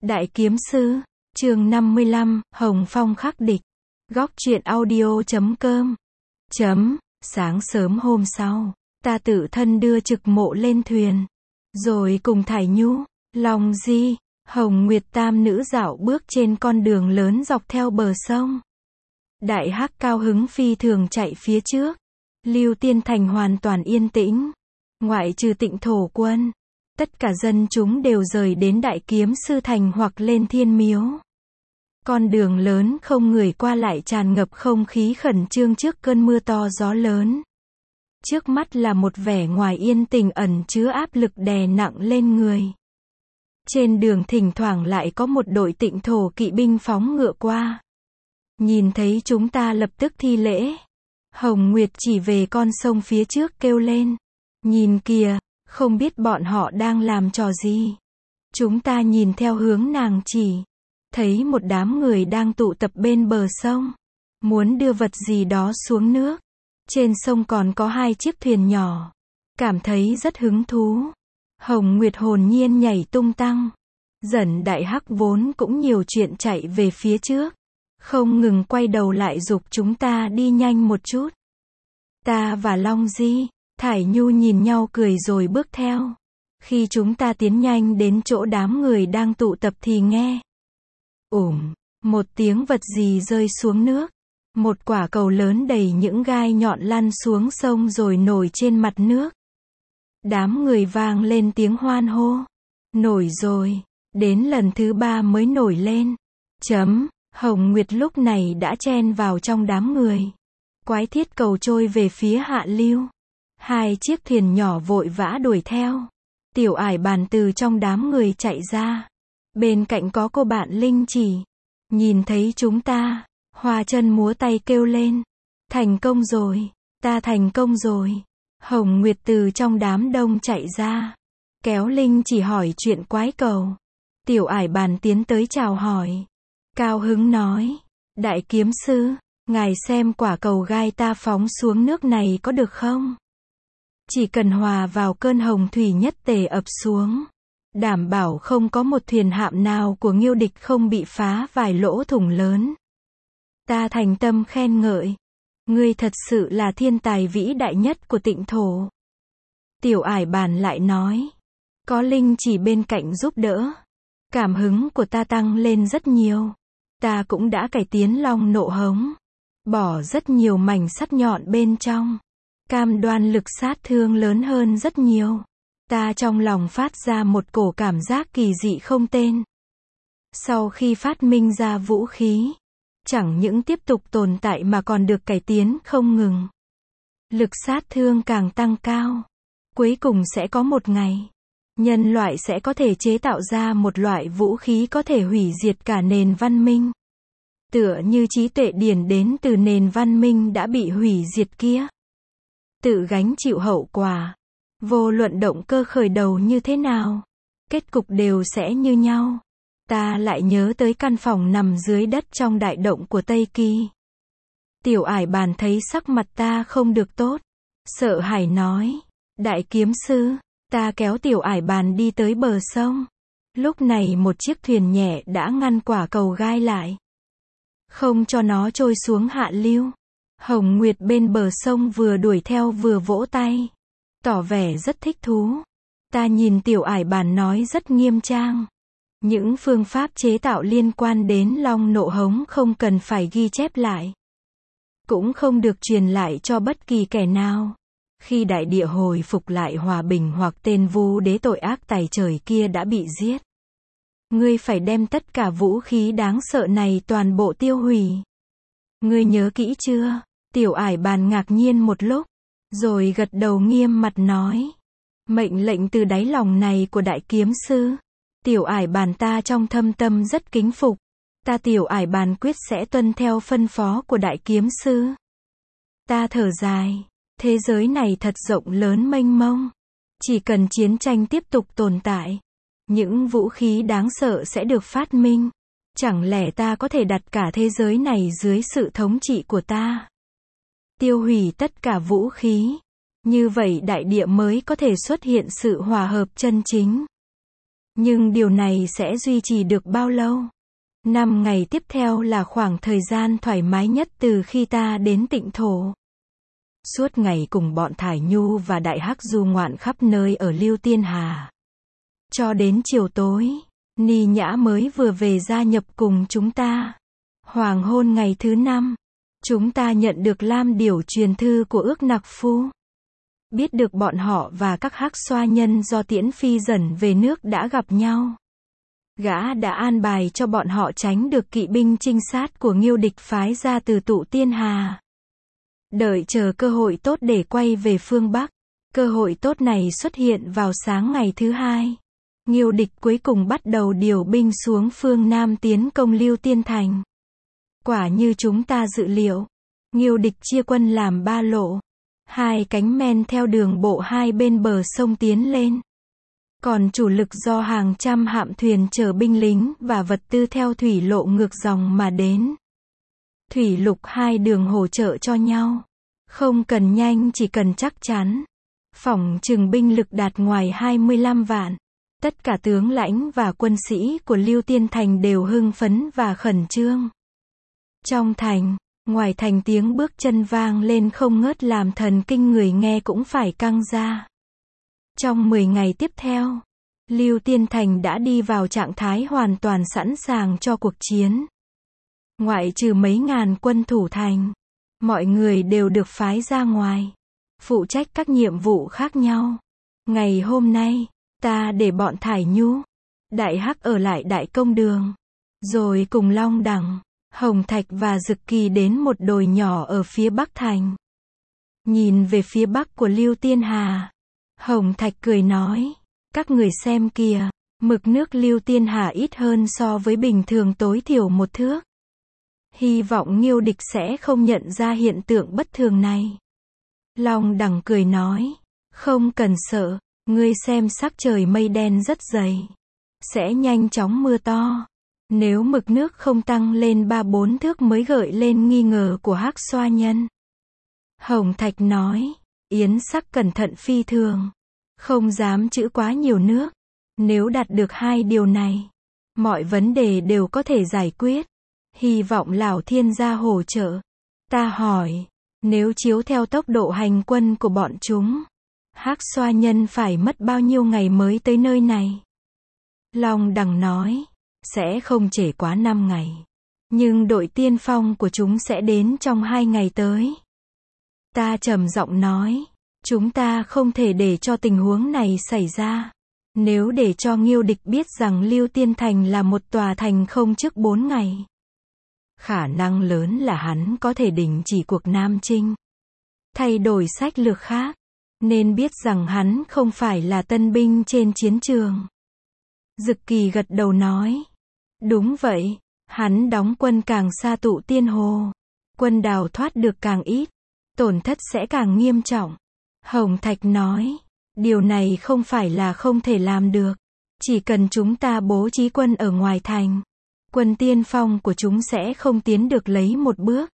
Đại Kiếm Sư, chương 55, Hồng Phong khắc địch. Góc truyện audio.com. Sáng sớm hôm sau, ta tự thân đưa Trực Mộ lên thuyền. Rồi cùng Thải Nhu, Long Di, Hồng Nguyệt tam nữ dạo bước trên con đường lớn dọc theo bờ sông. Đại Hắc cao hứng phi thường chạy phía trước. Lưu Tiên Thành hoàn toàn yên tĩnh. Ngoại trừ Tịnh Thổ Quân, tất cả dân chúng đều rời đến Đại Kiếm Sư Thành hoặc lên Thiên Miếu. Con đường lớn không người qua lại, tràn ngập không khí khẩn trương trước cơn mưa to gió lớn. Trước mắt là một vẻ ngoài yên tĩnh ẩn chứa áp lực đè nặng lên người. Trên đường thỉnh thoảng lại có một đội Tịnh Thổ kỵ binh phóng ngựa qua. Nhìn thấy chúng ta lập tức thi lễ. Hồng Nguyệt chỉ về con sông phía trước kêu lên. Nhìn kìa, không biết bọn họ đang làm trò gì. Chúng ta nhìn theo hướng nàng chỉ. Thấy một đám người đang tụ tập bên bờ sông. Muốn đưa vật gì đó xuống nước. Trên sông còn có 2 chiếc thuyền nhỏ. Cảm thấy rất hứng thú. Hồng Nguyệt hồn nhiên nhảy tung tăng. Dần Đại Hắc vốn cũng nhiều chuyện chạy về phía trước. Không ngừng quay đầu lại giục chúng ta đi nhanh một chút. Ta và Long Di, Thải Nhu nhìn nhau cười rồi bước theo. Khi chúng ta tiến nhanh đến chỗ đám người đang tụ tập thì nghe. Một tiếng vật gì rơi xuống nước. Một quả cầu lớn đầy những gai nhọn lăn xuống sông rồi nổi trên mặt nước. Đám người vang lên tiếng hoan hô. Nổi rồi. Đến lần thứ 3 mới nổi lên. Hồng Nguyệt lúc này đã chen vào trong đám người. Quái thiết cầu trôi về phía hạ lưu. 2 chiếc thuyền nhỏ vội vã đuổi theo. Tiểu Ải Bàn từ trong đám người chạy ra. Bên cạnh có cô bạn Linh Chỉ. Nhìn thấy chúng ta, hoa chân múa tay kêu lên. Thành công rồi, ta thành công rồi. Hồng Nguyệt từ trong đám đông chạy ra. Kéo Linh Chỉ hỏi chuyện quái cầu. Tiểu Ải Bàn tiến tới chào hỏi. Cao hứng nói. Đại Kiếm Sư, ngài xem quả cầu gai ta phóng xuống nước này có được không? Chỉ cần hòa vào cơn hồng thủy nhất tề ập xuống. Đảm bảo không có một thuyền hạm nào của Nghiêu địch không bị phá vài lỗ thủng lớn. Ta thành tâm khen ngợi. Ngươi thật sự là thiên tài vĩ đại nhất của Tịnh Thổ. Tiểu Ải Bàn lại nói. Có Linh Chỉ bên cạnh giúp đỡ. Cảm hứng của ta tăng lên rất nhiều. Ta cũng đã cải tiến long nộ hống. Bỏ rất nhiều mảnh sắt nhọn bên trong. Cam đoan lực sát thương lớn hơn rất nhiều. Ta trong lòng phát ra một cổ cảm giác kỳ dị không tên. Sau khi phát minh ra vũ khí, chẳng những tiếp tục tồn tại mà còn được cải tiến không ngừng. Lực sát thương càng tăng cao. Cuối cùng sẽ có một ngày, nhân loại sẽ có thể chế tạo ra một loại vũ khí có thể hủy diệt cả nền văn minh. Tựa như trí tuệ điển đến từ nền văn minh đã bị hủy diệt kia. Tự gánh chịu hậu quả. Vô luận động cơ khởi đầu như thế nào, kết cục đều sẽ như nhau. Ta lại nhớ tới căn phòng nằm dưới đất trong đại động của Tây Kỳ. Tiểu Ải Bàn thấy sắc mặt ta không được tốt. Sợ hãi nói. Đại Kiếm Sư, ta kéo Tiểu Ải Bàn đi tới bờ sông. Lúc này một chiếc thuyền nhẹ đã ngăn quả cầu gai lại. Không cho nó trôi xuống hạ lưu. Hồng Nguyệt bên bờ sông vừa đuổi theo vừa vỗ tay. Tỏ vẻ rất thích thú. Ta nhìn Tiểu Ải Bàn nói rất nghiêm trang. Những phương pháp chế tạo liên quan đến long nộ hống không cần phải ghi chép lại. Cũng không được truyền lại cho bất kỳ kẻ nào. Khi đại địa hồi phục lại hòa bình hoặc tên vu đế tội ác tày trời kia đã bị giết. Ngươi phải đem tất cả vũ khí đáng sợ này toàn bộ tiêu hủy. Ngươi nhớ kỹ chưa? Tiểu Ải Bàn ngạc nhiên một lúc. Rồi gật đầu nghiêm mặt nói. Mệnh lệnh từ đáy lòng này của Đại Kiếm Sư. Tiểu Ải Bàn ta trong thâm tâm rất kính phục. Ta Tiểu Ải Bàn quyết sẽ tuân theo phân phó của Đại Kiếm Sư. Ta thở dài. Thế giới này thật rộng lớn mênh mông. Chỉ cần chiến tranh tiếp tục tồn tại, những vũ khí đáng sợ sẽ được phát minh. Chẳng lẽ ta có thể đặt cả thế giới này dưới sự thống trị của ta? Tiêu hủy tất cả vũ khí. Như vậy đại địa mới có thể xuất hiện sự hòa hợp chân chính. Nhưng điều này sẽ duy trì được bao lâu? 5 ngày tiếp theo là khoảng thời gian thoải mái nhất từ khi ta đến Tịnh thổ. Suốt ngày cùng bọn Thải Nhu và Đại Hắc du ngoạn khắp nơi ở Lưu Tiên Hà. Cho đến chiều tối, Ni Nhã mới vừa về gia nhập cùng chúng ta. Hoàng hôn ngày thứ 5, chúng ta nhận được lam điểu truyền thư của Ước Nặc Phu. Biết được bọn họ và các hắc xoa nhân do Tiễn Phi dần về nước đã gặp nhau. Gã đã an bài cho bọn họ tránh được kỵ binh trinh sát của Nghiêu địch phái ra từ Tụ Tiên Hà. Đợi chờ cơ hội tốt để quay về phương Bắc. Cơ hội tốt này xuất hiện vào sáng ngày thứ 2. Nghiêu địch cuối cùng bắt đầu điều binh xuống phương Nam tiến công Lưu Tiên Thành. Quả như chúng ta dự liệu, Nghiêu địch chia quân làm 3 lộ. 2 cánh men theo đường bộ hai bên bờ sông tiến lên. Còn chủ lực do hàng trăm hạm thuyền chở binh lính và vật tư theo thủy lộ ngược dòng mà đến. Thủy lục hai đường hỗ trợ cho nhau. Không cần nhanh, chỉ cần chắc chắn. Phỏng chừng binh lực đạt ngoài 25 vạn. Tất cả tướng lãnh và quân sĩ của Lưu Tiên Thành đều hưng phấn và khẩn trương. Trong thành, ngoài thành tiếng bước chân vang lên không ngớt làm thần kinh người nghe cũng phải căng ra. Trong 10 ngày tiếp theo, Lưu Tiên Thành đã đi vào trạng thái hoàn toàn sẵn sàng cho cuộc chiến. Ngoại trừ mấy ngàn quân thủ thành, mọi người đều được phái ra ngoài, phụ trách các nhiệm vụ khác nhau. Ngày hôm nay, ta để bọn Thải Nhu, Đại Hắc ở lại Đại Công Đường, rồi cùng Long Đẳng, Hồng Thạch và Dực Kỳ đến một đồi nhỏ ở phía Bắc thành. Nhìn về phía bắc của Lưu Tiên Hà, Hồng Thạch cười nói, các người xem kìa, mực nước Lưu Tiên Hà ít hơn so với bình thường tối thiểu 1 thước. Hy vọng Nghiêu địch sẽ không nhận ra hiện tượng bất thường này. Long Đẳng cười nói, không cần sợ, ngươi xem sắc trời mây đen rất dày, sẽ nhanh chóng mưa to. Nếu mực nước không tăng lên 3-4 thước mới gợi lên nghi ngờ của hắc xoa nhân. Hồng Thạch nói, Yến Sắc cẩn thận phi thường, không dám trữ quá nhiều nước. Nếu đạt được 2 điều này, mọi vấn đề đều có thể giải quyết. Hy vọng Lão Thiên gia hỗ trợ. Ta hỏi, nếu chiếu theo tốc độ hành quân của bọn chúng, hắc xoa nhân phải mất bao nhiêu ngày mới tới nơi này? Long Đẳng nói, sẽ không trễ quá 5 ngày. Nhưng đội tiên phong của chúng sẽ đến trong 2 ngày tới. Ta trầm giọng nói, chúng ta không thể để cho tình huống này xảy ra. Nếu để cho Nghiêu địch biết rằng Lưu Tiên Thành là một tòa thành không trước 4 ngày, khả năng lớn là hắn có thể đình chỉ cuộc Nam Chinh, thay đổi sách lược khác, nên biết rằng hắn không phải là tân binh trên chiến trường. Dực Kỳ gật đầu nói, đúng vậy, hắn đóng quân càng xa Tụ Tiên Hồ, quân đào thoát được càng ít, tổn thất sẽ càng nghiêm trọng. Hồng Thạch nói, điều này không phải là không thể làm được, chỉ cần chúng ta bố trí quân ở ngoài thành, quân tiên phong của chúng sẽ không tiến được lấy 1 bước.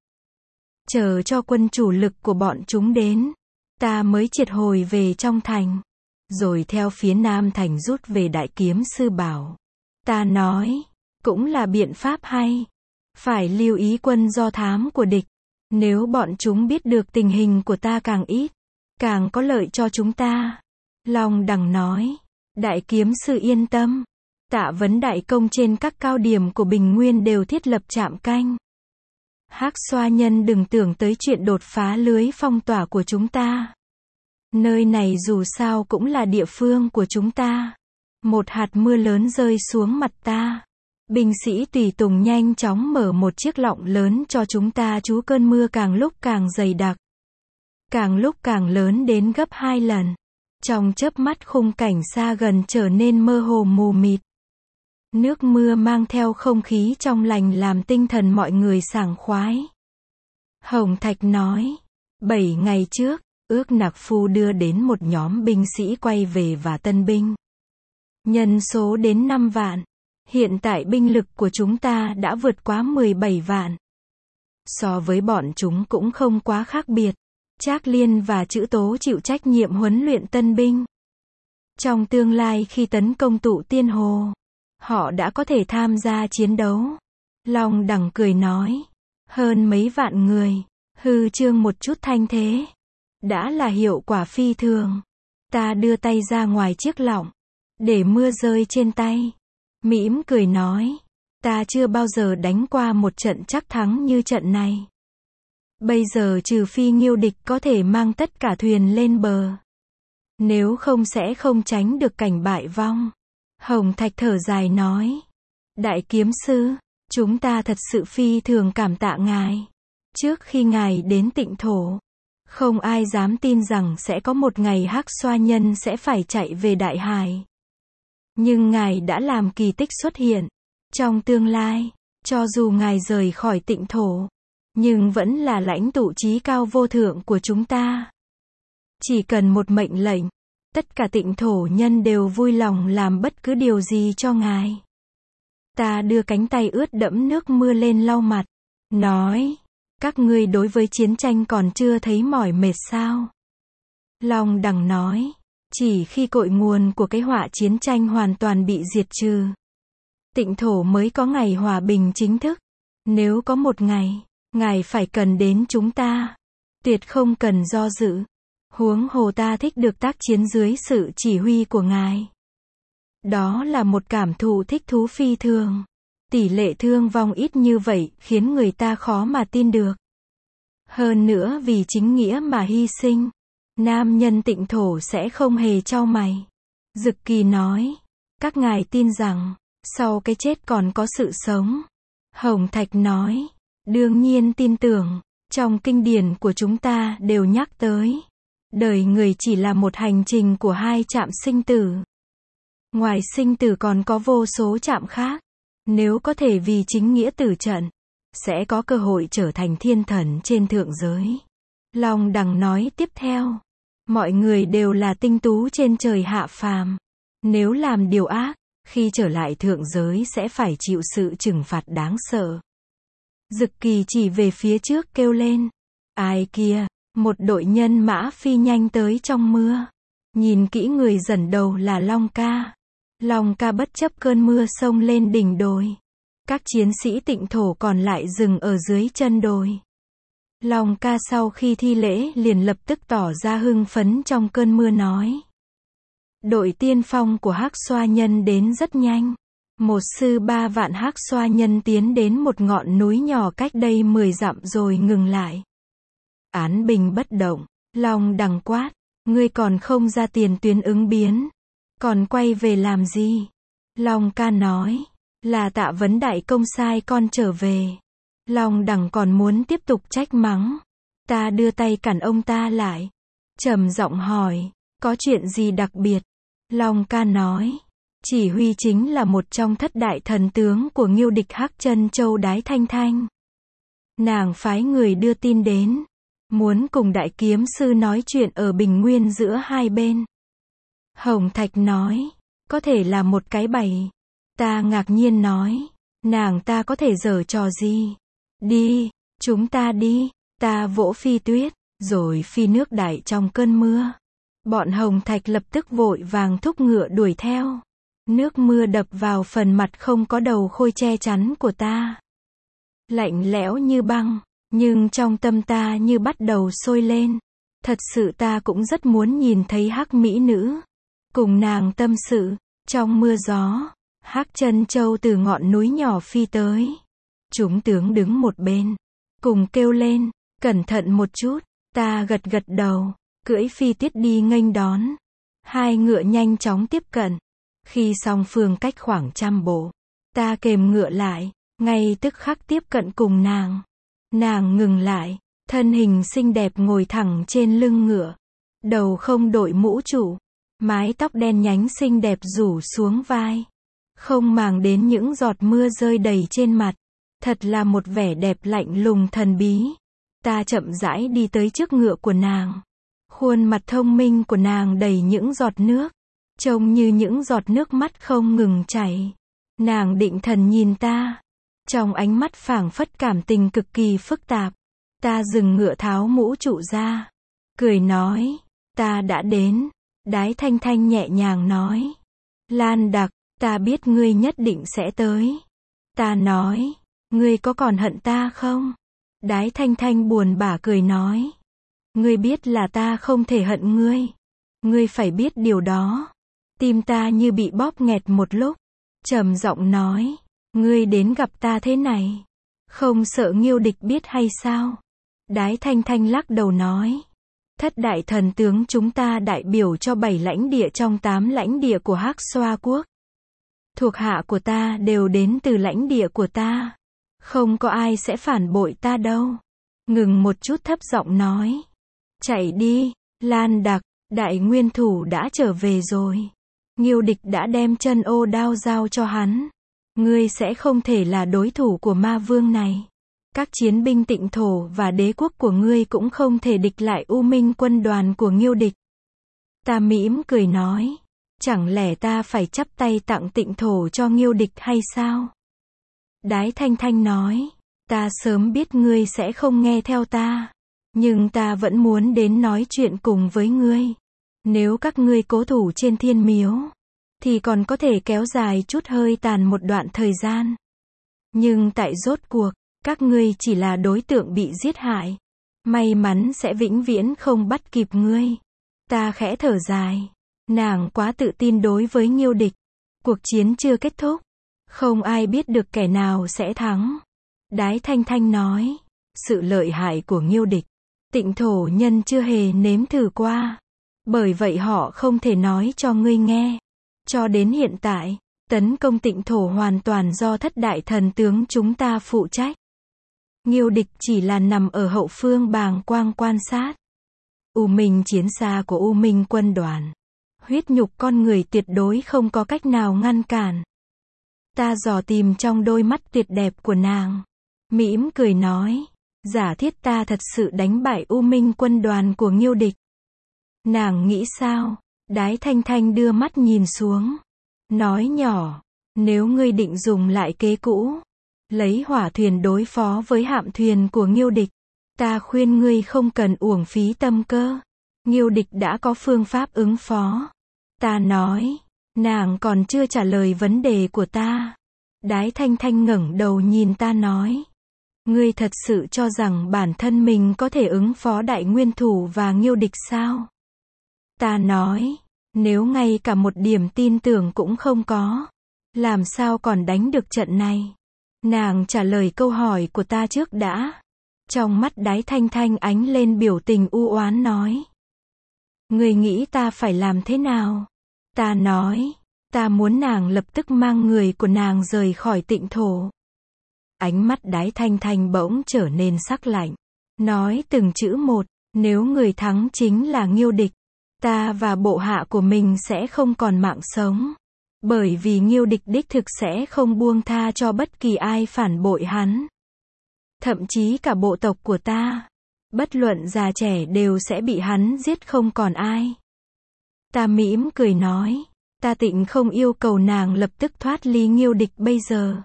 Chờ cho quân chủ lực của bọn chúng đến, ta mới triệt hồi về trong thành, rồi theo phía Nam thành rút về Đại Kiếm Sư Bảo. Ta nói, cũng là biện pháp hay. Phải lưu ý quân do thám của địch. Nếu bọn chúng biết được tình hình của ta càng ít, càng có lợi cho chúng ta. Long Đẳng nói, Đại Kiếm Sư yên tâm. Tạ Vấn đại công trên các cao điểm của Bình Nguyên đều thiết lập trạm canh. Hắc xoa nhân đừng tưởng tới chuyện đột phá lưới phong tỏa của chúng ta. Nơi này dù sao cũng là địa phương của chúng ta. Một hạt mưa lớn rơi xuống mặt ta, binh sĩ tùy tùng nhanh chóng mở một chiếc lọng lớn cho chúng ta trú cơn mưa càng lúc càng dày đặc, càng lúc càng lớn đến gấp 2 lần. Trong chớp mắt khung cảnh xa gần trở nên mơ hồ mù mịt. Nước mưa mang theo không khí trong lành làm tinh thần mọi người sảng khoái. Hồng Thạch nói, 7 ngày trước, Ước Nặc Phu đưa đến một nhóm binh sĩ quay về và tân binh. Nhân số đến 5 vạn. Hiện tại binh lực của chúng ta đã vượt quá 17 vạn. So với bọn chúng cũng không quá khác biệt. Trác Liên và Chữ Tố chịu trách nhiệm huấn luyện tân binh. Trong tương lai khi tấn công tụ tiên hồ, họ đã có thể tham gia chiến đấu. Long Đằng cười nói. Hơn mấy vạn người, hư trương một chút thanh thế. Đã là hiệu quả phi thường. Ta đưa tay ra ngoài chiếc lọng, để mưa rơi trên tay. Mỉm cười nói. Ta chưa bao giờ đánh qua một trận chắc thắng như trận này. Bây giờ trừ phi Nghiêu địch có thể mang tất cả thuyền lên bờ. Nếu không sẽ không tránh được cảnh bại vong. Hồng Thạch thở dài nói. Đại kiếm sư, chúng ta thật sự phi thường cảm tạ ngài. Trước khi ngài đến Tịnh Thổ, không ai dám tin rằng sẽ có một ngày Hắc Xoa Nhân sẽ phải chạy về Đại Hải. Nhưng ngài đã làm kỳ tích xuất hiện. Trong tương lai, cho dù ngài rời khỏi Tịnh Thổ, nhưng vẫn là lãnh tụ chí cao vô thượng của chúng ta. Chỉ cần một mệnh lệnh, tất cả Tịnh Thổ nhân đều vui lòng làm bất cứ điều gì cho ngài. Ta đưa cánh tay ướt đẫm nước mưa lên lau mặt, nói, các ngươi đối với chiến tranh còn chưa thấy mỏi mệt sao? Long Đằng nói, chỉ khi cội nguồn của cái họa chiến tranh hoàn toàn bị diệt trừ, Tịnh Thổ mới có ngày hòa bình chính thức. Nếu có một ngày, ngài phải cần đến chúng ta, tuyệt không cần do dự. Huống hồ ta thích được tác chiến dưới sự chỉ huy của ngài. Đó là một cảm thụ thích thú phi thường. Tỷ lệ thương vong ít như vậy khiến người ta khó mà tin được. Hơn nữa vì chính nghĩa mà hy sinh, nam nhân Tịnh Thổ sẽ không hề chau mày. Dực Kỳ nói, các ngài tin rằng, sau cái chết còn có sự sống. Hồng Thạch nói, đương nhiên tin tưởng, trong kinh điển của chúng ta đều nhắc tới. Đời người chỉ là một hành trình của hai trạm sinh tử. Ngoài sinh tử còn có vô số trạm khác. Nếu có thể vì chính nghĩa tử trận, sẽ có cơ hội trở thành thiên thần trên thượng giới. Long Đằng nói tiếp theo, mọi người đều là tinh tú trên trời hạ phàm. Nếu làm điều ác, khi trở lại thượng giới sẽ phải chịu sự trừng phạt đáng sợ. Dực Kỳ chỉ về phía trước kêu lên, ai kia? Một đội nhân mã phi nhanh tới trong mưa. Nhìn kỹ người dẫn đầu là Long Ca. Long Ca bất chấp cơn mưa xông lên đỉnh đồi. Các chiến sĩ Tịnh Thổ còn lại dừng ở dưới chân đồi. Long Ca sau khi thi lễ liền lập tức tỏ ra hưng phấn trong cơn mưa nói. Đội tiên phong của Hắc Xoa Nhân đến rất nhanh. Một sư 3 vạn Hắc Xoa Nhân tiến đến một ngọn núi nhỏ cách đây 10 dặm rồi ngừng lại. Án binh bất động, Long Đằng quát, ngươi còn không ra tiền tuyến ứng biến, còn quay về làm gì? Long Ca nói, là Tạ Vấn đại công sai con trở về. Long Đằng còn muốn tiếp tục trách mắng, ta đưa tay cản ông ta lại, trầm giọng hỏi, có chuyện gì đặc biệt? Long Ca nói, chỉ huy chính là một trong thất đại thần tướng của Nghiêu địch Hắc Chân Châu Đái Thanh Thanh. Nàng phái người đưa tin đến, muốn cùng đại kiếm sư nói chuyện ở bình nguyên giữa hai bên. Hồng Thạch nói, có thể là một cái bẫy. Ta ngạc nhiên nói, nàng ta có thể giở trò gì? Đi, chúng ta đi. Ta vỗ phi tuyết, rồi phi nước đại trong cơn mưa. Bọn Hồng Thạch lập tức vội vàng thúc ngựa đuổi theo. Nước mưa đập vào phần mặt không có đầu khôi che chắn của ta. Lạnh lẽo như băng. Nhưng trong tâm ta như bắt đầu sôi lên. Thật sự ta cũng rất muốn nhìn thấy Hắc mỹ nữ. Cùng nàng tâm sự. Trong mưa gió, Hắc Chân Châu từ ngọn núi nhỏ phi tới. Chúng tướng đứng một bên, cùng kêu lên, cẩn thận một chút. Ta gật gật đầu, cưỡi phi tuyết đi nghênh đón. Hai ngựa nhanh chóng tiếp cận. Khi song phương cách khoảng 100 bộ, ta kềm ngựa lại, ngay tức khắc tiếp cận cùng nàng. Nàng ngừng lại, thân hình xinh đẹp ngồi thẳng trên lưng ngựa. Đầu không đội mũ trụ, mái tóc đen nhánh xinh đẹp rủ xuống vai. Không màng đến những giọt mưa rơi đầy trên mặt. Thật là một vẻ đẹp lạnh lùng thần bí. Ta chậm rãi đi tới trước ngựa của nàng. Khuôn mặt thông minh của nàng đầy những giọt nước. Trông như những giọt nước mắt không ngừng chảy. Nàng định thần nhìn ta. Trong ánh mắt phảng phất cảm tình cực kỳ phức tạp. Ta dừng ngựa tháo mũ trụ ra. Cười nói, ta đã đến. Đái Thanh Thanh nhẹ nhàng nói. Lan Đặc, ta biết ngươi nhất định sẽ tới. Ta nói, ngươi có còn hận ta không? Đái Thanh Thanh buồn bã cười nói. Ngươi biết là ta không thể hận ngươi. Ngươi phải biết điều đó. Tim ta như bị bóp nghẹt một lúc. Trầm giọng nói. Ngươi đến gặp ta thế này. Không sợ Nghiêu Địch biết hay sao? Đái Thanh Thanh lắc đầu nói. Thất đại thần tướng chúng ta đại biểu cho 7 lãnh địa trong 8 lãnh địa của Hắc Xoa quốc. Thuộc hạ của ta đều đến từ lãnh địa của ta. Không có ai sẽ phản bội ta đâu. Ngừng một chút thấp giọng nói. Chạy đi, Lan Đặc, đại nguyên thủ đã trở về rồi. Nghiêu Địch đã đem chân ô đao giao cho hắn. Ngươi sẽ không thể là đối thủ của ma vương này. Các chiến binh Tịnh Thổ và đế quốc của ngươi cũng không thể địch lại U Minh quân đoàn của Nghiêu Địch. Ta mỉm cười nói. Chẳng lẽ ta phải chắp tay tặng Tịnh Thổ cho Nghiêu Địch hay sao? Đái Thanh Thanh nói. Ta sớm biết ngươi sẽ không nghe theo ta. Nhưng ta vẫn muốn đến nói chuyện cùng với ngươi. Nếu các ngươi cố thủ trên Thiên Miếu, thì còn có thể kéo dài chút hơi tàn một đoạn thời gian. Nhưng tại rốt cuộc, các ngươi chỉ là đối tượng bị giết hại. May mắn sẽ vĩnh viễn không bắt kịp ngươi. Ta khẽ thở dài. Nàng quá tự tin đối với Nghiêu Địch. Cuộc chiến chưa kết thúc. Không ai biết được kẻ nào sẽ thắng. Đái Thanh Thanh nói. Sự lợi hại của Nghiêu Địch, Tịnh Thổ nhân chưa hề nếm thử qua. Bởi vậy họ không thể nói cho ngươi nghe. Cho đến hiện tại, tấn công Tịnh Thổ hoàn toàn do thất đại thần tướng chúng ta phụ trách. Nghiêu Địch chỉ là nằm ở hậu phương bàng quang quan sát. U Minh chiến xa của U Minh quân đoàn. Huyết nhục con người tuyệt đối không có cách nào ngăn cản. Ta dò tìm trong đôi mắt tuyệt đẹp của nàng. Mỉm cười nói. Giả thiết ta thật sự đánh bại U Minh quân đoàn của Nghiêu Địch. Nàng nghĩ sao? Đái Thanh Thanh đưa mắt nhìn xuống. Nói nhỏ. Nếu ngươi định dùng lại kế cũ, lấy hỏa thuyền đối phó với hạm thuyền của Nghiêu Địch, ta khuyên ngươi không cần uổng phí tâm cơ. Nghiêu Địch đã có phương pháp ứng phó. Ta nói. Nàng còn chưa trả lời vấn đề của ta. Đái Thanh Thanh ngẩng đầu nhìn ta nói. Ngươi thật sự cho rằng bản thân mình có thể ứng phó đại nguyên thủ và Nghiêu Địch sao? Ta nói. Nếu ngay cả một điểm tin tưởng cũng không có, làm sao còn đánh được trận này? Nàng trả lời câu hỏi của ta trước đã. Trong mắt Đái Thanh Thanh ánh lên biểu tình u oán nói. Ngươi nghĩ ta phải làm thế nào? Ta nói. Ta muốn nàng lập tức mang người của nàng rời khỏi Tịnh Thổ. Ánh mắt Đái Thanh Thanh bỗng trở nên sắc lạnh. Nói từng chữ một. Nếu người thắng chính là Nghiêu Địch, ta và bộ hạ của mình sẽ không còn mạng sống. Bởi vì Nghiêu Địch đích thực sẽ không buông tha cho bất kỳ ai phản bội hắn. Thậm chí cả bộ tộc của ta. Bất luận già trẻ đều sẽ bị hắn giết không còn ai. Ta mỉm cười nói. Ta Tịnh không yêu cầu nàng lập tức thoát ly Nghiêu Địch bây giờ.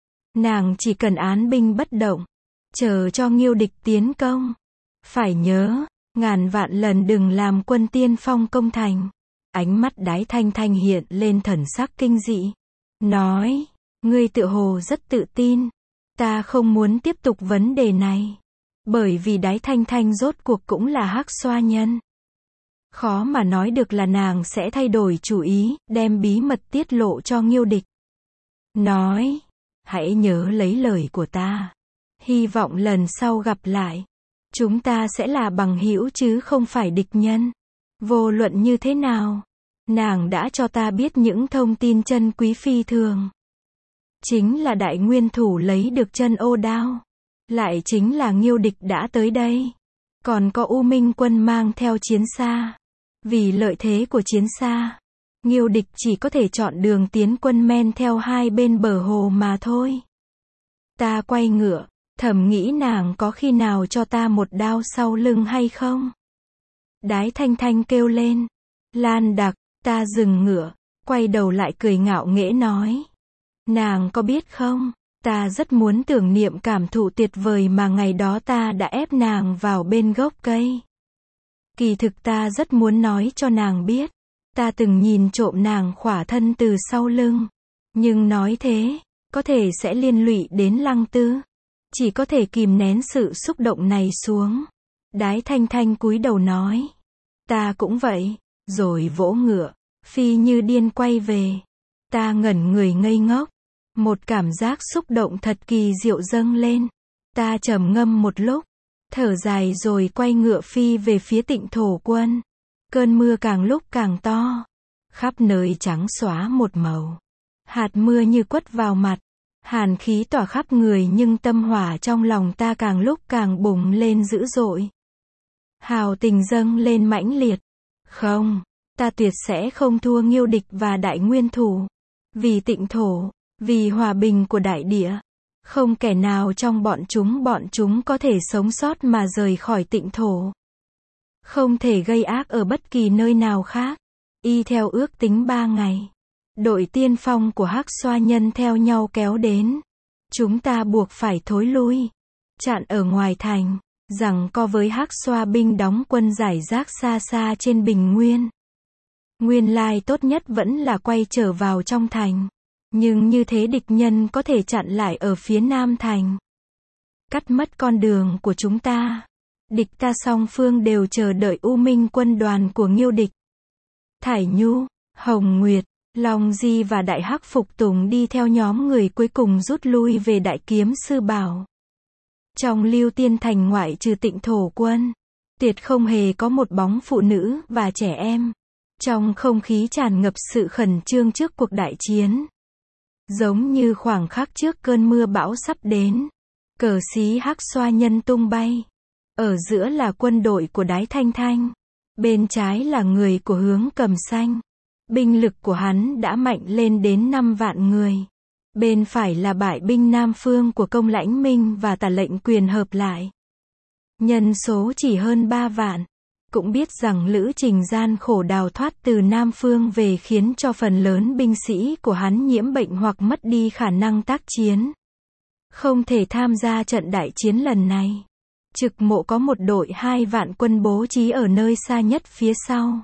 Nàng chỉ cần án binh bất động, chờ cho Nghiêu Địch tiến công. Phải nhớ, ngàn vạn lần đừng làm quân tiên phong công thành. Ánh mắt Đái Thanh Thanh hiện lên thần sắc kinh dị. Nói, ngươi tựa hồ rất tự tin. Ta không muốn tiếp tục vấn đề này. Bởi vì Đái Thanh Thanh rốt cuộc cũng là Hắc Xoa nhân. Khó mà nói được là nàng sẽ thay đổi chủ ý, đem bí mật tiết lộ cho Nghiêu Địch. Nói, hãy nhớ lấy lời của ta. Hy vọng lần sau gặp lại, chúng ta sẽ là bằng hữu chứ không phải địch nhân. Vô luận như thế nào, nàng đã cho ta biết những thông tin chân quý phi thường. Chính là đại nguyên thủ lấy được chân ô đao. Lại chính là Nghiêu Địch đã tới đây. Còn có U Minh quân mang theo chiến xa. Vì lợi thế của chiến xa, Nghiêu Địch chỉ có thể chọn đường tiến quân men theo hai bên bờ hồ mà thôi. Ta quay ngựa, thầm nghĩ nàng có khi nào cho ta một đao sau lưng hay không? Đái Thanh Thanh kêu lên. Lan Đặc, ta dừng ngựa, quay đầu lại cười ngạo nghễ nói. Nàng có biết không, ta rất muốn tưởng niệm cảm thụ tuyệt vời mà ngày đó ta đã ép nàng vào bên gốc cây. Kỳ thực ta rất muốn nói cho nàng biết, Ta từng nhìn trộm nàng khỏa thân từ sau lưng. Nhưng nói thế, có thể sẽ liên lụy đến Lăng Tư. Chỉ có thể kìm nén sự xúc động này xuống. Đái Thanh Thanh cúi đầu nói. Ta cũng vậy. Rồi vỗ ngựa, phi như điên quay về. Ta ngẩn người ngây ngốc. Một cảm giác xúc động thật kỳ diệu dâng lên. Ta trầm ngâm một lúc, thở dài rồi quay ngựa phi về phía Tịnh Thổ Quân. Cơn mưa càng lúc càng to. Khắp nơi trắng xóa một màu. Hạt mưa như quất vào mặt. Hàn khí tỏa khắp người nhưng tâm hỏa trong lòng ta càng lúc càng bùng lên dữ dội. Hào tình dâng lên mãnh liệt. Không, ta tuyệt sẽ không thua Nghiêu Địch và Đại Nguyên Thủ. Vì Tịnh Thổ, vì hòa bình của đại địa. Không kẻ nào trong bọn chúng có thể sống sót mà rời khỏi Tịnh Thổ. Không thể gây ác ở bất kỳ nơi nào khác. Y theo ước tính 3 ngày. Đội tiên phong của Hắc Xoa Nhân theo nhau kéo đến. Chúng ta buộc phải thối lui. Chặn ở ngoài thành. Giằng co với Hắc Xoa binh đóng quân rải rác xa xa trên bình nguyên. Nguyên lai tốt nhất vẫn là quay trở vào trong thành. Nhưng như thế địch nhân có thể chặn lại ở phía nam thành. Cắt mất con đường của chúng ta. Địch ta song phương đều chờ đợi U Minh quân đoàn của Nghiêu Địch. Thải Nhu, Hồng Nguyệt, Long Di và Đại Hắc Phục Tùng đi theo nhóm người cuối cùng rút lui về Đại Kiếm Sư Bảo. Trong Lưu Tiên Thành ngoại trừ Tịnh Thổ Quân, tuyệt không hề có một bóng phụ nữ và trẻ em. Trong không khí tràn ngập sự khẩn trương trước cuộc đại chiến. Giống như khoảng khắc trước cơn mưa bão sắp đến. Cờ xí Hắc Xoa Nhân tung bay. Ở giữa là quân đội của Đái Thanh Thanh. Bên trái là người của Hướng Cầm Xanh. Binh lực của hắn đã mạnh lên đến 5 vạn người. Bên phải là bại binh Nam Phương của Công Lãnh Minh và Tả Lệnh Quyền hợp lại. Nhân số chỉ hơn 3 vạn. Cũng biết rằng lữ trình gian khổ đào thoát từ Nam Phương về khiến cho phần lớn binh sĩ của hắn nhiễm bệnh hoặc mất đi khả năng tác chiến. Không thể tham gia trận đại chiến lần này. Trực Mộ có một đội 2 vạn quân bố trí ở nơi xa nhất phía sau.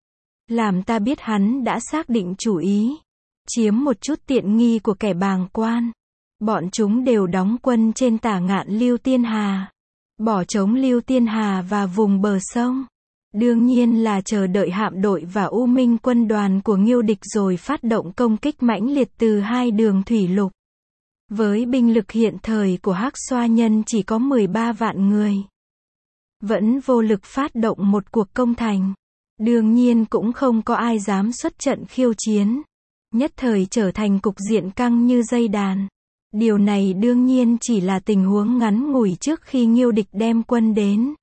Làm ta biết hắn đã xác định chủ ý. Chiếm một chút tiện nghi của kẻ bàng quan. Bọn chúng đều đóng quân trên tả ngạn Lưu Tiên Hà. Bỏ trống Lưu Tiên Hà và vùng bờ sông. Đương nhiên là chờ đợi hạm đội và U Minh quân đoàn của Nghiêu Địch rồi phát động công kích mãnh liệt từ 2 đường thủy lục. Với binh lực hiện thời của Hắc Xoa Nhân chỉ có 13 vạn người. Vẫn vô lực phát động một cuộc công thành. Đương nhiên cũng không có ai dám xuất trận khiêu chiến. Nhất thời trở thành cục diện căng như dây đàn. Điều này đương nhiên chỉ là tình huống ngắn ngủi trước khi Nghiêu Địch đem quân đến.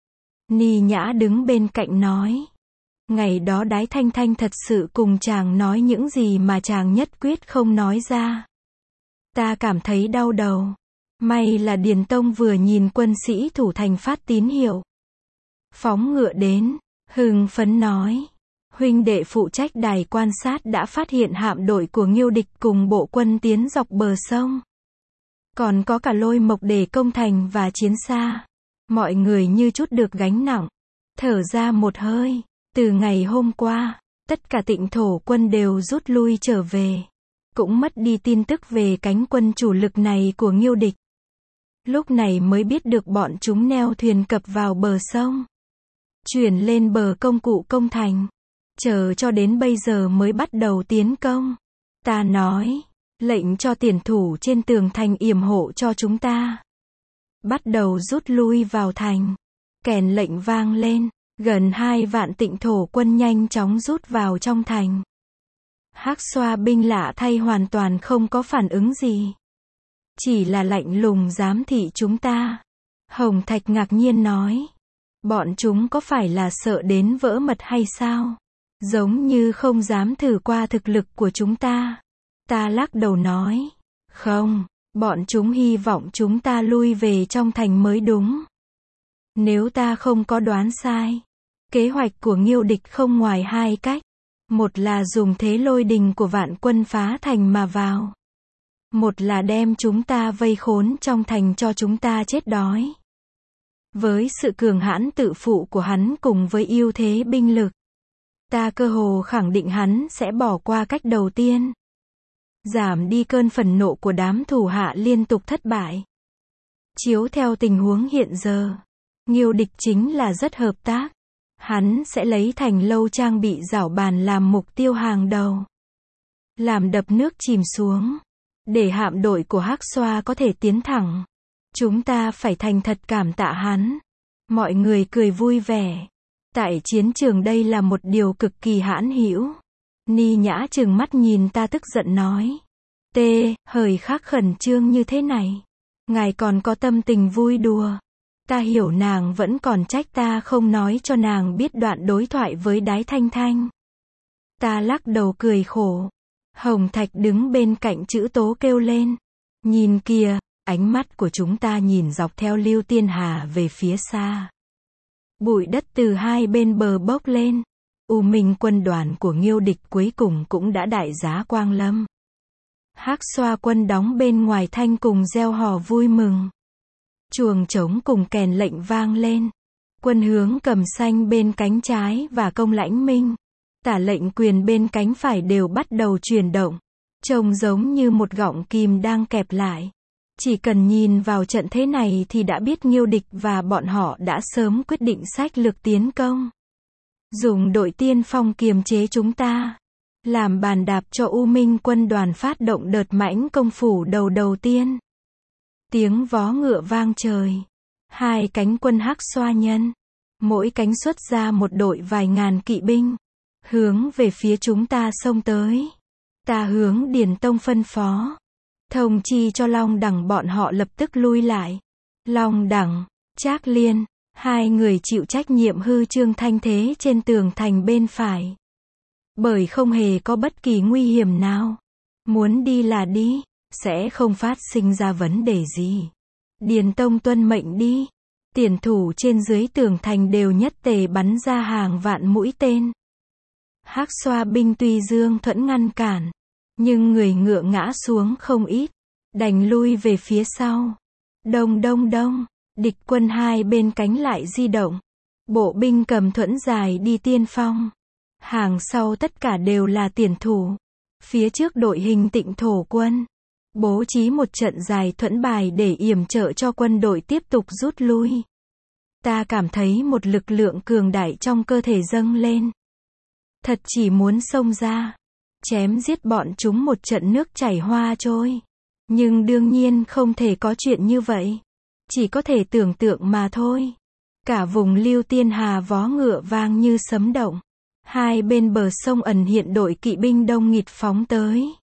Ni Nhã đứng bên cạnh nói. Ngày đó Đái Thanh Thanh thật sự cùng chàng nói những gì mà chàng nhất quyết không nói ra. Ta cảm thấy đau đầu. May là Điền Tông vừa nhìn quân sĩ thủ thành phát tín hiệu. Phóng ngựa đến, hưng phấn nói. Huynh đệ phụ trách đài quan sát đã phát hiện hạm đội của Nghiêu Địch cùng bộ quân tiến dọc bờ sông. Còn có cả Lôi Mộc để công thành và chiến xa. Mọi người như chút được gánh nặng. Thở ra một hơi. Từ ngày hôm qua, tất cả Tịnh Thổ Quân đều rút lui trở về. Cũng mất đi tin tức về cánh quân chủ lực này của Nghiêu Địch. Lúc này mới biết được bọn chúng neo thuyền cập vào bờ sông. Chuyển lên bờ công cụ công thành. Chờ cho đến bây giờ mới bắt đầu tiến công. Ta nói, lệnh cho tiền thủ trên tường thành yểm hộ cho chúng ta. Bắt đầu rút lui vào thành. Kèn lệnh vang lên, gần 2 vạn Tịnh Thổ Quân nhanh chóng rút vào trong thành. Hắc Xoa binh lạ thay hoàn toàn không có phản ứng gì. Chỉ là lạnh lùng giám thị chúng ta. Hồng Thạch ngạc nhiên nói. Bọn chúng có phải là sợ đến vỡ mật hay sao? Giống như không dám thử qua thực lực của chúng ta. Ta lắc đầu nói. Không, bọn chúng hy vọng chúng ta lui về trong thành mới đúng. Nếu ta không có đoán sai, kế hoạch của Nghiêu Địch không ngoài 2 cách. Một là dùng thế lôi đình của vạn quân phá thành mà vào. Một là đem chúng ta vây khốn trong thành cho chúng ta chết đói. Với sự cường hãn tự phụ của hắn cùng với ưu thế binh lực, Ta cơ hồ khẳng định hắn sẽ bỏ qua cách đầu tiên. Giảm đi cơn phẫn nộ của đám thủ hạ liên tục thất bại. Chiếu theo tình huống hiện giờ, Nghiêu Địch chính là rất hợp tác. Hắn sẽ lấy Thành Lâu trang bị giảo bàn làm mục tiêu hàng đầu. Làm đập nước chìm xuống. Để hạm đội của Hắc Xoa có thể tiến thẳng. Chúng ta phải thành thật cảm tạ hắn. Mọi người cười vui vẻ. Tại chiến trường đây là một điều cực kỳ hãn hữu. Ni Nhã trừng mắt nhìn ta tức giận nói. Hời khắc khẩn trương như thế này. Ngài còn có tâm tình vui đùa. Ta hiểu nàng vẫn còn trách ta không nói cho nàng biết đoạn đối thoại với Đái Thanh Thanh. Ta lắc đầu cười khổ. Hồng Thạch đứng bên cạnh chữ Tố kêu lên. Nhìn kìa, ánh mắt của chúng ta nhìn dọc theo Lưu Tiên Hà về phía xa. Bụi đất từ hai bên bờ bốc lên. U Minh quân đoàn của Nghiêu Địch cuối cùng cũng đã đại giá quang lâm. Hắc Xoa quân đóng bên ngoài thanh cùng reo hò vui mừng. Chuồng trống cùng kèn lệnh vang lên. Quân hướng Cầm Xanh bên cánh trái và Công Lãnh Minh, Tả Lệnh Quyền bên cánh phải đều bắt đầu chuyển động. Trông giống như một gọng kìm đang kẹp lại. Chỉ cần nhìn vào trận thế này thì đã biết Nghiêu Địch và bọn họ đã sớm quyết định sách lược tiến công. Dùng đội tiên phong kiềm chế chúng ta. Làm bàn đạp cho U Minh quân đoàn phát động đợt mãnh công phủ đầu tiên. Tiếng vó ngựa vang trời. Hai cánh quân Hắc Xoa nhân. Mỗi cánh xuất ra một đội vài ngàn kỵ binh. Hướng về phía chúng ta xông tới. Ta hướng Điền Tông phân phó. Thông chi cho Long Đẳng bọn họ lập tức lui lại. Long Đẳng, Trác Liên, hai người chịu trách nhiệm hư trương thanh thế trên tường thành bên phải. Bởi không hề có bất kỳ nguy hiểm nào. Muốn đi là đi, sẽ không phát sinh ra vấn đề gì. Điền Tông tuân mệnh đi. Tiền thủ trên dưới tường thành đều nhất tề bắn ra hàng vạn mũi tên. Hắc Xoa binh tuy dương thuẫn ngăn cản, nhưng người ngựa ngã xuống không ít, đành lui về phía sau. Đông, địch quân hai bên cánh lại di động. Bộ binh cầm thuẫn dài đi tiên phong. Hàng sau tất cả đều là tiền thủ. Phía trước đội hình Tịnh Thổ quân. Bố trí một trận dài thuẫn bài để yểm trợ cho quân đội tiếp tục rút lui. Ta cảm thấy một lực lượng cường đại trong cơ thể dâng lên. Thật chỉ muốn xông ra. Chém giết bọn chúng một trận nước chảy hoa trôi. Nhưng đương nhiên không thể có chuyện như vậy. Chỉ có thể tưởng tượng mà thôi. Cả vùng Lưu Tiên Hà vó ngựa vang như sấm động. Hai bên bờ sông ẩn hiện đội kỵ binh đông nghịt phóng tới.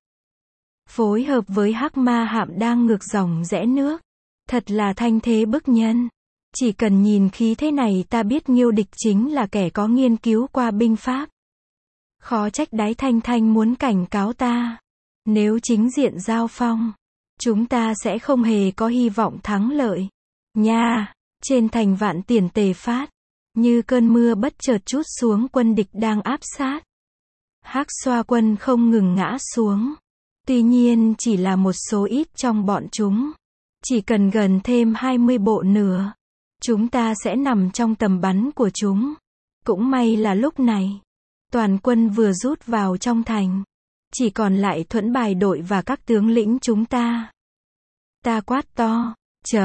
Phối hợp với Hắc Ma hạm đang ngược dòng rẽ nước. Thật là thanh thế bức nhân. Chỉ cần nhìn khí thế này ta biết Nghiêu Địch chính là kẻ có nghiên cứu qua binh pháp. Khó trách Đái Thanh Thanh muốn cảnh cáo ta. Nếu chính diện giao phong, chúng ta sẽ không hề có hy vọng thắng lợi. Nha, trên thành vạn tiền tề phát. Như cơn mưa bất chợt trút xuống quân địch đang áp sát. Hắc Xoa quân không ngừng ngã xuống. Tuy nhiên chỉ là một số ít trong bọn chúng. Chỉ cần gần thêm 20 bộ nữa, chúng ta sẽ nằm trong tầm bắn của chúng. Cũng may là lúc này, toàn quân vừa rút vào trong thành. Chỉ còn lại Thuẫn Bài đội và các tướng lĩnh chúng ta. Ta quát to,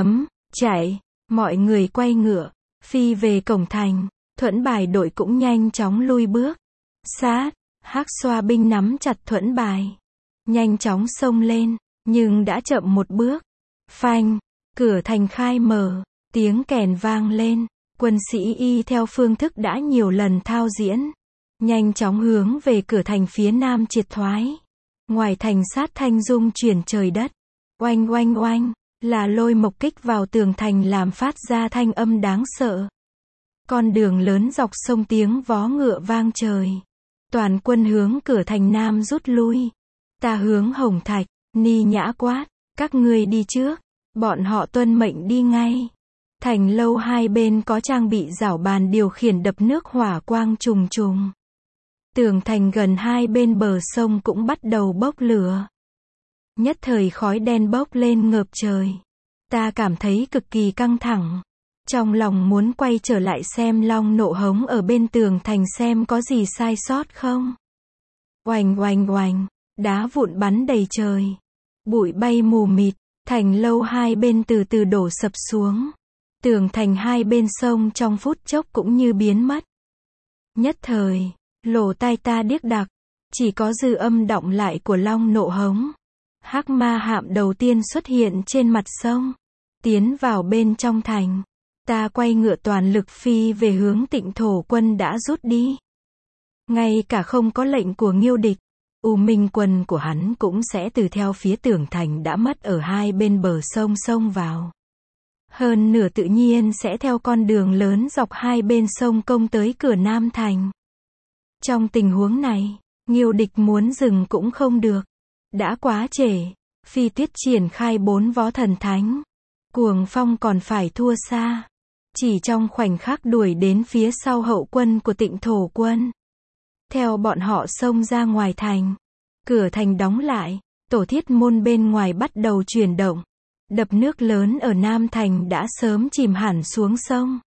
chạy, mọi người quay ngựa, phi về cổng thành. Thuẫn Bài đội cũng nhanh chóng lui bước. Sát, Hắc Xoa binh nắm chặt Thuẫn Bài. Nhanh chóng xông lên, nhưng đã chậm một bước. Phanh, cửa thành khai mở, tiếng kèn vang lên. Quân sĩ y theo phương thức đã nhiều lần thao diễn. Nhanh chóng hướng về cửa thành phía nam triệt thoái. Ngoài thành sát thanh rung chuyển trời đất. Oanh oanh oanh, là lôi mộc kích vào tường thành làm phát ra thanh âm đáng sợ. Con đường lớn dọc sông tiếng vó ngựa vang trời. Toàn quân hướng cửa thành nam rút lui. Ta hướng Hồng Thạch, Ni Nhã quát, các ngươi đi trước. Bọn họ tuân mệnh đi ngay. Thành lâu hai bên có trang bị giảo bàn điều khiển đập nước hỏa quang trùng trùng. Tường thành gần hai bên bờ sông cũng bắt đầu bốc lửa. Nhất thời khói đen bốc lên ngợp trời. Ta cảm thấy cực kỳ căng thẳng. Trong lòng muốn quay trở lại xem Long nộ hống ở bên tường thành xem có gì sai sót không. Oành oành oành, đá vụn bắn đầy trời. Bụi bay mù mịt, thành lâu hai bên từ từ đổ sập xuống. Tường thành hai bên sông trong phút chốc cũng như biến mất. Nhất thời, lỗ tai ta điếc đặc, chỉ có dư âm đọng lại của Long nộ hống. Hắc ma hạm đầu tiên xuất hiện trên mặt sông, tiến vào bên trong thành. Ta quay ngựa toàn lực phi về hướng Tịnh Thổ quân đã rút đi. Ngay cả không có lệnh của Nghiêu địch, U Minh quân của hắn cũng sẽ từ theo phía tường thành đã mất ở hai bên bờ sông xông vào. Hơn nửa tự nhiên sẽ theo con đường lớn dọc hai bên sông công tới cửa Nam thành. Trong tình huống này, Nghiêu địch muốn dừng cũng không được. Đã quá trễ, Phi Tuyết triển khai 4 võ thần thánh. Cuồng Phong còn phải thua xa. Chỉ trong khoảnh khắc đuổi đến phía sau hậu quân của Tịnh Thổ quân. Theo bọn họ xông ra ngoài thành. Cửa thành đóng lại, tổ thiết môn bên ngoài bắt đầu chuyển động. Đập nước lớn ở Nam thành đã sớm chìm hẳn xuống sông.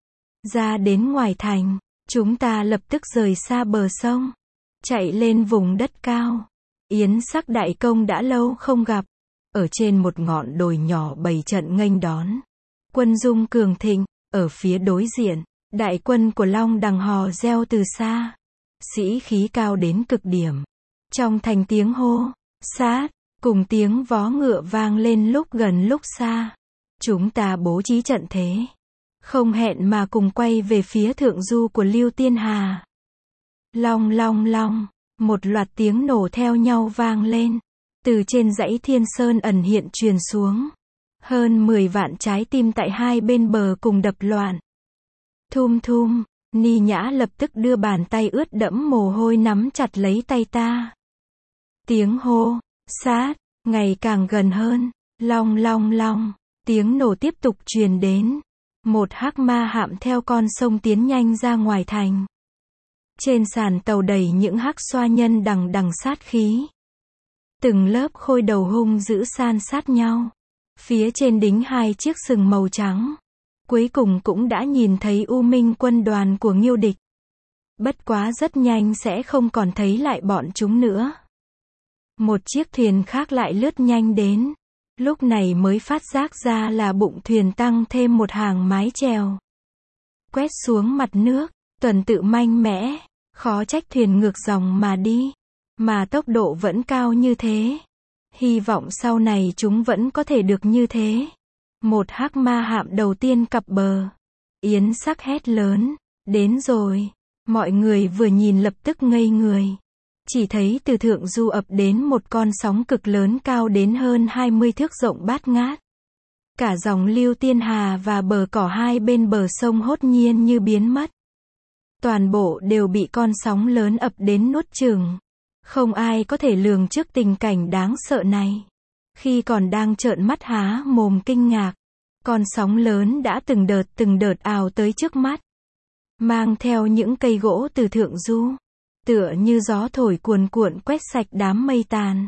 Ra đến ngoài thành, chúng ta lập tức rời xa bờ sông. Chạy lên vùng đất cao. Yến Sắc đại công đã lâu không gặp. Ở trên một ngọn đồi nhỏ bày trận nghênh đón. Quân dung cường thịnh, ở phía đối diện, đại quân của Long đằng hò reo từ xa. Sĩ khí cao đến cực điểm. Trong thành tiếng hô, sát, cùng tiếng vó ngựa vang lên lúc gần lúc xa. Chúng ta bố trí trận thế. Không hẹn mà cùng quay về phía thượng du của Lưu Tiên Hà. Long long long, một loạt tiếng nổ theo nhau vang lên. Từ trên dãy Thiên Sơn ẩn hiện truyền xuống. Hơn 10 vạn trái tim tại hai bên bờ cùng đập loạn. Thum thum, Ni Nhã lập tức đưa bàn tay ướt đẫm mồ hôi nắm chặt lấy tay ta. Tiếng hô, sát, ngày càng gần hơn. Long long long, tiếng nổ tiếp tục truyền đến. Một hắc ma hạm theo con sông tiến nhanh ra ngoài thành. Trên sàn tàu đầy những hắc xoa nhân đằng đằng sát khí. Từng lớp khôi đầu hung dữ san sát nhau. Phía trên đính 2 chiếc sừng màu trắng. Cuối cùng cũng đã nhìn thấy U Minh quân đoàn của Nghiêu địch. Bất quá rất nhanh sẽ không còn thấy lại bọn chúng nữa. Một chiếc thuyền khác lại lướt nhanh đến. Lúc này mới phát giác ra là bụng thuyền tăng thêm một hàng mái chèo. Quét xuống mặt nước, tuần tự mạnh mẽ, khó trách thuyền ngược dòng mà đi. Mà tốc độ vẫn cao như thế. Hy vọng sau này chúng vẫn có thể được như thế. Một hắc ma hạm đầu tiên cập bờ. Yến Sắc hét lớn, đến rồi. Mọi người vừa nhìn lập tức ngây người. Chỉ thấy từ thượng du ập đến một con sóng cực lớn cao đến hơn 20 thước rộng bát ngát. Cả dòng Lưu Tiên Hà và bờ cỏ hai bên bờ sông hốt nhiên như biến mất. Toàn bộ đều bị con sóng lớn ập đến nuốt chửng. Không ai có thể lường trước tình cảnh đáng sợ này. Khi còn đang trợn mắt há mồm kinh ngạc, con sóng lớn đã từng đợt ào tới trước mắt. Mang theo những cây gỗ từ thượng du. Tựa như gió thổi cuồn cuộn quét sạch đám mây tàn.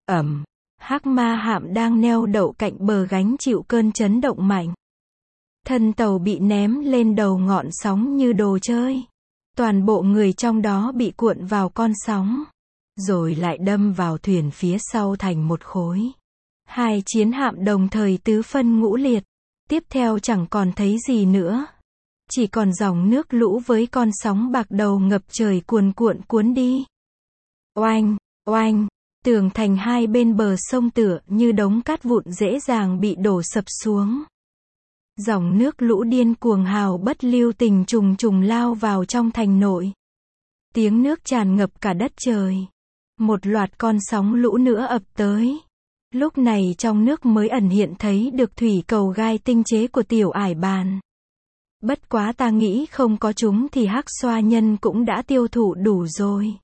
Hắc ma hạm đang neo đậu cạnh bờ gánh chịu cơn chấn động mạnh. Thân tàu bị ném lên đầu ngọn sóng như đồ chơi. Toàn bộ người trong đó bị cuộn vào con sóng. Rồi lại đâm vào thuyền phía sau thành một khối. 2 chiến hạm đồng thời tứ phân ngũ liệt. Tiếp theo chẳng còn thấy gì nữa. Chỉ còn dòng nước lũ với con sóng bạc đầu ngập trời cuồn cuộn cuốn đi. Oanh, oanh, tường thành hai bên bờ sông tựa như đống cát vụn dễ dàng bị đổ sập xuống. Dòng nước lũ điên cuồng hào bất lưu tình trùng trùng lao vào trong thành nội. Tiếng nước tràn ngập cả đất trời. Một loạt con sóng lũ nữa ập tới. Lúc này trong nước mới ẩn hiện thấy được thủy cầu gai tinh chế của Tiểu Ải Bàn. Bất quá ta nghĩ không có chúng thì hắc xoa nhân cũng đã tiêu thụ đủ rồi.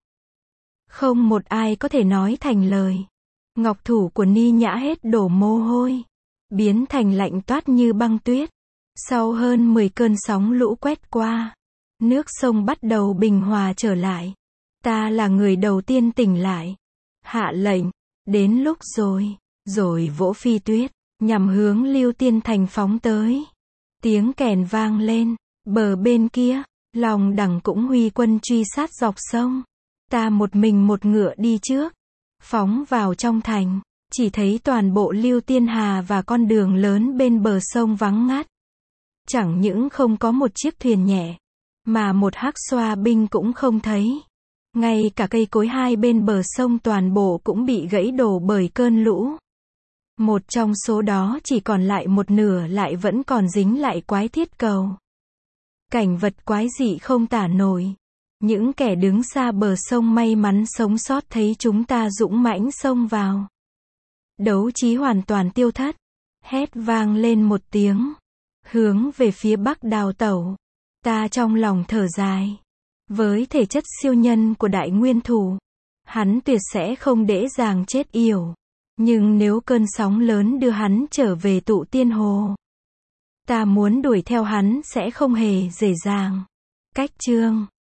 Không một ai có thể nói thành lời. Ngọc thủ của Ni Nhã hết đổ mồ hôi. Biến thành lạnh toát như băng tuyết. Sau hơn 10 cơn sóng lũ quét qua. Nước sông bắt đầu bình hòa trở lại. Ta là người đầu tiên tỉnh lại. Hạ lệnh. Đến lúc rồi. Rồi vỗ phi tuyết. Nhằm hướng Lưu Tiên Thành phóng tới. Tiếng kèn vang lên, bờ bên kia, Long Đằng cũng huy quân truy sát dọc sông. Ta một mình một ngựa đi trước, phóng vào trong thành, chỉ thấy toàn bộ Lưu Tiên Hà và con đường lớn bên bờ sông vắng ngắt. Chẳng những không có một chiếc thuyền nhẹ, mà một hắc xoa binh cũng không thấy. Ngay cả cây cối hai bên bờ sông toàn bộ cũng bị gãy đổ bởi cơn lũ. Một trong số đó chỉ còn lại một nửa lại vẫn còn dính lại quái thiết cầu. Cảnh vật quái dị không tả nổi. Những kẻ đứng xa bờ sông may mắn sống sót thấy chúng ta dũng mãnh xông vào. Đấu trí hoàn toàn tiêu thất. Hét vang lên một tiếng, hướng về phía bắc đào tẩu. Ta trong lòng thở dài. Với thể chất siêu nhân của đại nguyên thủ, hắn tuyệt sẽ không dễ dàng chết yểu. Nhưng nếu cơn sóng lớn đưa hắn trở về tụ tiên hồ, ta muốn đuổi theo hắn sẽ không hề dễ dàng. Cách chương